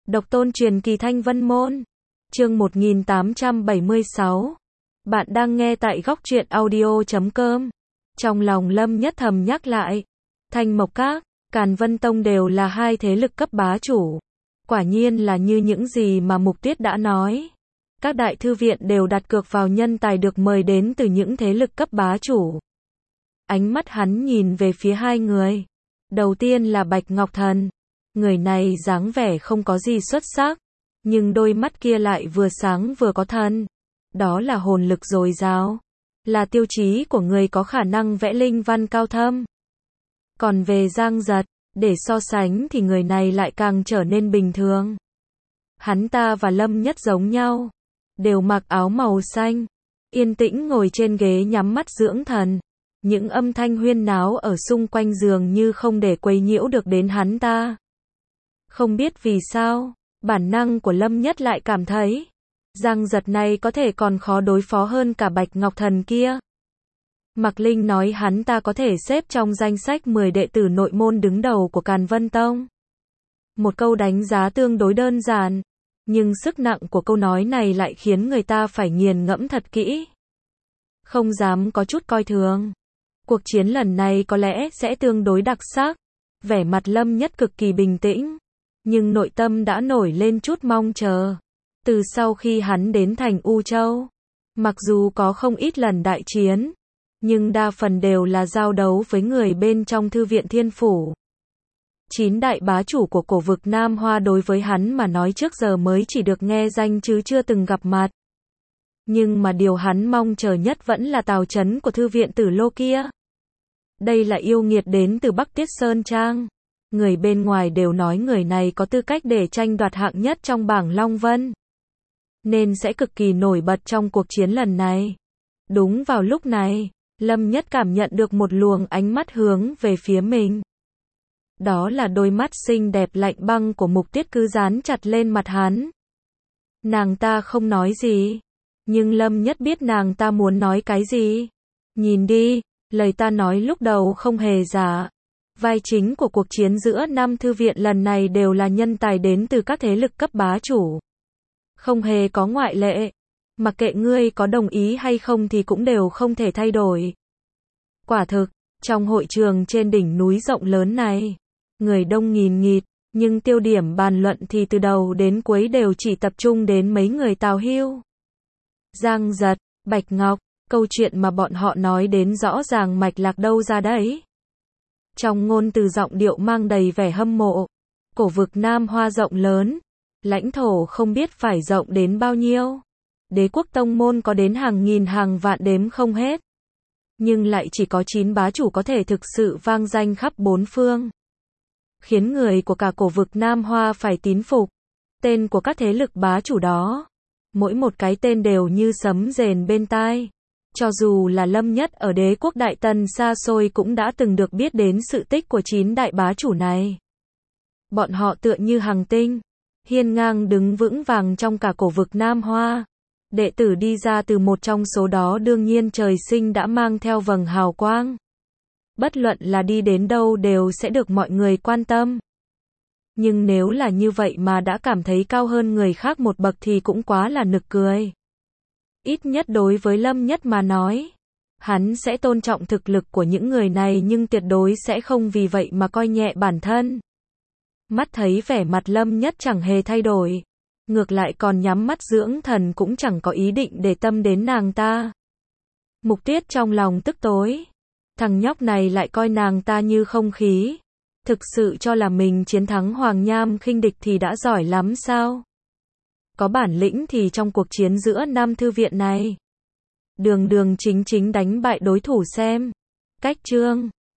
Độc tôn truyền kỳ Thanh Vân Môn. Chương 1876. Bạn đang nghe tại góc truyện audio.com. Trong lòng Lâm Nhất thầm nhắc lại, Thanh Mộc Các, Càn Vân Tông đều là hai thế lực cấp bá chủ. Quả nhiên là như những gì mà Mục Tuyết đã nói. Các đại thư viện đều đặt cược vào nhân tài được mời đến từ những thế lực cấp bá chủ. Ánh mắt hắn nhìn về phía hai người. Đầu tiên là Bạch Ngọc Thần. Người này dáng vẻ không có gì xuất sắc, nhưng đôi mắt kia lại vừa sáng vừa có thần. Đó là hồn lực dồi dào, là tiêu chí của người có khả năng vẽ linh văn cao thâm. Còn về Giang Giật, để so sánh thì người này lại càng trở nên bình thường. Hắn ta và Lâm Nhất giống nhau, đều mặc áo màu xanh, yên tĩnh ngồi trên ghế nhắm mắt dưỡng thần. Những âm thanh huyên náo ở xung quanh dường như không để quấy nhiễu được đến hắn ta. Không biết vì sao, bản năng của Lâm Nhất lại cảm thấy, Giang Giật này có thể còn khó đối phó hơn cả Bạch Ngọc Thần kia. Mạc Linh nói hắn ta có thể xếp trong danh sách 10 đệ tử nội môn đứng đầu của Càn Vân Tông. Một câu đánh giá tương đối đơn giản, nhưng sức nặng của câu nói này lại khiến người ta phải nghiền ngẫm thật kỹ. Không dám có chút coi thường. Cuộc chiến lần này có lẽ sẽ tương đối đặc sắc. Vẻ mặt Lâm Nhất cực kỳ bình tĩnh, nhưng nội tâm đã nổi lên chút mong chờ. Từ sau khi hắn đến thành U Châu, mặc dù có không ít lần đại chiến, nhưng đa phần đều là giao đấu với người bên trong thư viện Thiên Phủ. 9 đại bá chủ của cổ vực Nam Hoa đối với hắn mà nói trước giờ mới chỉ được nghe danh chứ chưa từng gặp mặt. Nhưng mà điều hắn mong chờ nhất vẫn là Tào Chấn của thư viện Tử Lô kia. Đây là yêu nghiệt đến từ Bắc Tiết Sơn Trang. Người bên ngoài đều nói người này có tư cách để tranh đoạt hạng nhất trong bảng Long Vân, nên sẽ cực kỳ nổi bật trong cuộc chiến lần này. Đúng vào lúc này, Lâm Nhất cảm nhận được một luồng ánh mắt hướng về phía mình. Đó là đôi mắt xinh đẹp lạnh băng của Mục Tuyết cứ dán chặt lên mặt hắn. Nàng ta không nói gì, nhưng Lâm Nhất biết nàng ta muốn nói cái gì. Nhìn đi, lời ta nói lúc đầu không hề giả. Vai chính của cuộc chiến giữa 5 thư viện lần này đều là nhân tài đến từ các thế lực cấp bá chủ. Không hề có ngoại lệ. Mặc kệ ngươi có đồng ý hay không thì cũng đều không thể thay đổi. Quả thực, trong hội trường trên đỉnh núi rộng lớn này, người đông nghìn nghịt, nhưng tiêu điểm bàn luận thì từ đầu đến cuối đều chỉ tập trung đến mấy người Tào Hưu, Giang Giật, Bạch Ngọc. Câu chuyện mà bọn họ nói đến rõ ràng mạch lạc đâu ra đấy. Trong ngôn từ giọng điệu mang đầy vẻ hâm mộ. Cổ vực Nam Hoa rộng lớn, lãnh thổ không biết phải rộng đến bao nhiêu. Đế quốc tông môn có đến hàng nghìn hàng vạn đếm không hết. Nhưng lại chỉ có 9 bá chủ có thể thực sự vang danh khắp bốn phương. Khiến người của cả cổ vực Nam Hoa phải tín phục. Tên của các thế lực bá chủ đó, mỗi một cái tên đều như sấm rền bên tai. Cho dù là Lâm Nhất ở đế quốc Đại Tần xa xôi cũng đã từng được biết đến sự tích của 9 đại bá chủ này. Bọn họ tựa như hàng tinh, hiên ngang đứng vững vàng trong cả cổ vực Nam Hoa. Đệ tử đi ra từ một trong số đó đương nhiên trời sinh đã mang theo vầng hào quang. Bất luận là đi đến đâu đều sẽ được mọi người quan tâm. Nhưng nếu là như vậy mà đã cảm thấy cao hơn người khác một bậc thì cũng quá là nực cười. Ít nhất đối với Lâm Nhất mà nói, hắn sẽ tôn trọng thực lực của những người này nhưng tuyệt đối sẽ không vì vậy mà coi nhẹ bản thân. Mắt thấy vẻ mặt Lâm Nhất chẳng hề thay đổi, ngược lại còn nhắm mắt dưỡng thần cũng chẳng có ý định để tâm đến nàng ta. Mục Tuyết trong lòng tức tối, thằng nhóc này lại coi nàng ta như không khí, thực sự cho là mình chiến thắng Hoàng Nham khinh địch thì đã giỏi lắm sao? Có bản lĩnh thì trong cuộc chiến giữa 5 thư viện này, đường đường chính chính đánh bại đối thủ xem. Cách chương